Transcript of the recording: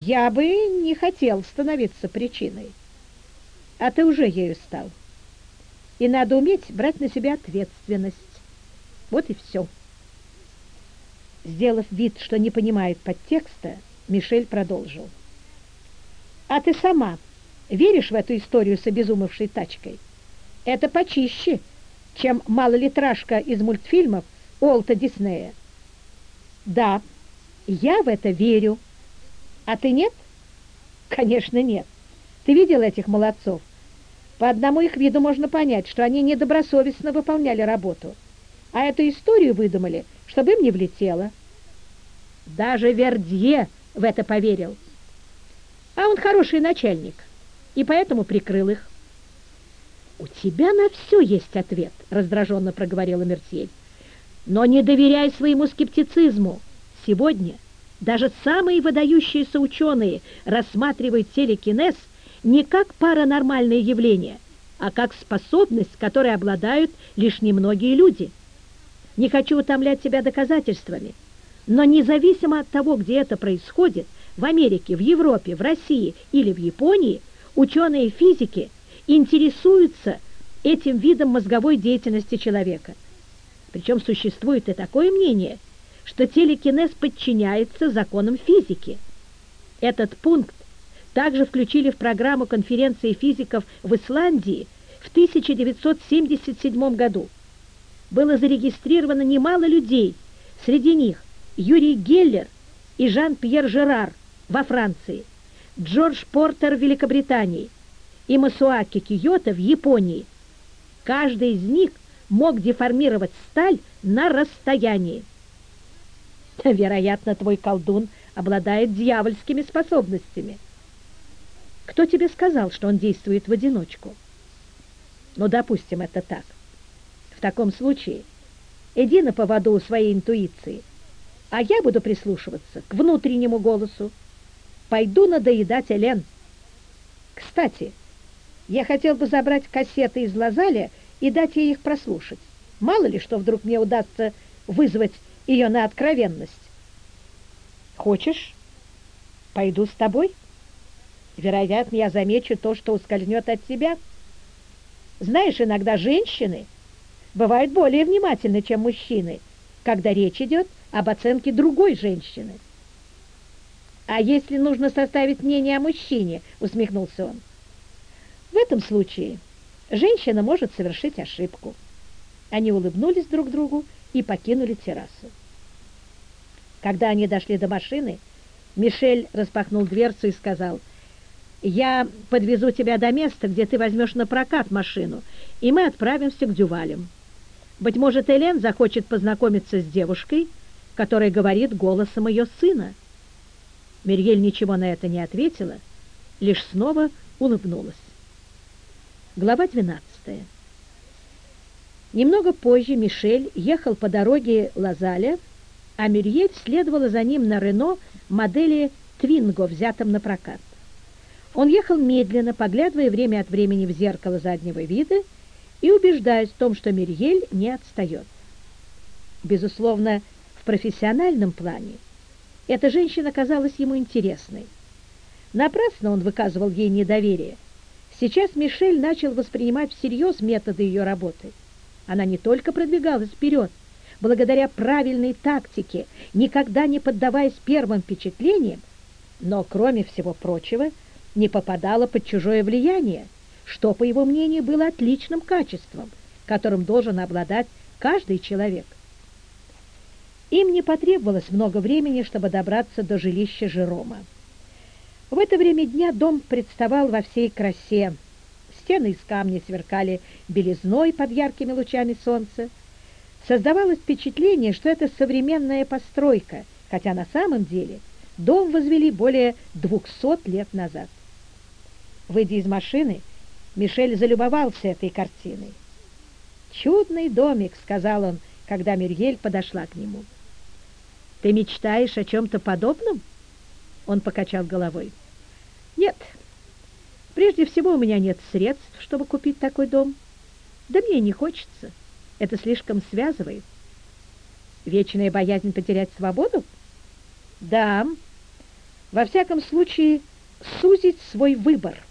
Я бы не хотел становиться причиной, а ты уже ею стал. И надо уметь брать на себя ответственность. Вот и все. Сделав вид, что не понимает подтекста, Мишель продолжил. А ты сама веришь в эту историю с обезумевшей тачкой? Это почище, чем малолитражка из мультфильмов Уолта Диснея. Да, я в это верю. А ты нет? Конечно, нет. Ты видел этих молодцов? По одному их виду можно понять, что они недобросовестно выполняли работу. А эту историю выдумали, чтобы им не влетело. Даже Вердье в это поверил. А он хороший начальник, и поэтому прикрыл их. «У тебя на все есть ответ», — раздраженно проговорила Мертьель. «Но не доверяй своему скептицизму. Сегодня даже самые выдающиеся ученые рассматривают телекинез не как паранормальное явление, а как способность, которой обладают лишь немногие люди. Не хочу утомлять тебя доказательствами, но независимо от того, где это происходит, в Америке, в Европе, в России или в Японии, ученые физики интересуются этим видом мозговой деятельности человека. Причем существует и такое мнение, что телекинез подчиняется законам физики. Этот пункт также включили в программу конференции физиков в Исландии в 1977 году. Было зарегистрировано немало людей, среди них Юрий Геллер и Жан-Пьер Жерар во Франции, Джордж Портер в Великобритании и Масуаки Киото в Японии. Каждый из них мог деформировать сталь на расстоянии. Вероятно, твой колдун обладает дьявольскими способностями. Кто тебе сказал, что он действует в одиночку? Ну, допустим, это так. В таком случае иди на поводу у своей интуиции, а я буду прислушиваться к внутреннему голосу. Пойду надоедать Элен. Кстати, я хотел бы забрать кассеты из Лазаля и дать ей их прослушать. Мало ли, что вдруг мне удастся вызвать ее на откровенность. Хочешь? Пойду с тобой? Вероятно, я замечу то, что ускользнет от тебя. Знаешь, иногда женщины бывают более внимательны, чем мужчины, когда речь идет об оценке другой женщины. «А если нужно составить мнение о мужчине?» — усмехнулся он. «В этом случае женщина может совершить ошибку». Они улыбнулись друг другу и покинули террасу. Когда они дошли до машины, Мишель распахнул дверцу и сказал: «Я подвезу тебя до места, где ты возьмешь на прокат машину, и мы отправимся к Дювалям. Быть может, Элен захочет познакомиться с девушкой, которая говорит голосом ее сына». Мюриель ничего на это не ответила, лишь снова улыбнулась. Глава 12. Немного позже Мишель ехал по дороге Лазаля, а Мюриель следовала за ним на Рено модели Твинго, взятом на прокат. Он ехал медленно, поглядывая время от времени в зеркало заднего вида и убеждаясь в том, что Мюриель не отстает. Безусловно, в профессиональном плане эта женщина казалась ему интересной. Напрасно он выказывал ей недоверие. Сейчас Мишель начал воспринимать всерьез методы ее работы. Она не только продвигалась вперед, благодаря правильной тактике, никогда не поддаваясь первым впечатлениям, но, кроме всего прочего, не попадала под чужое влияние, что, по его мнению, было отличным качеством, которым должен обладать каждый человек. Им не потребовалось много времени, чтобы добраться до жилища Жерома. В это время дня дом представал во всей красе. Стены из камня сверкали белизной под яркими лучами солнца. Создавалось впечатление, что это современная постройка, хотя на самом деле дом возвели более 200 лет назад. Выйдя из машины, Мишель залюбовался этой картиной. «Чудный домик», — сказал он, когда Мюриель подошла к нему. «Ты мечтаешь о чем-то подобном?» Он покачал головой. «Нет. Прежде всего, у меня нет средств, чтобы купить такой дом. Да мне и не хочется. Это слишком связывает». «Вечная боязнь потерять свободу?» «Да. Во всяком случае, сузить свой выбор.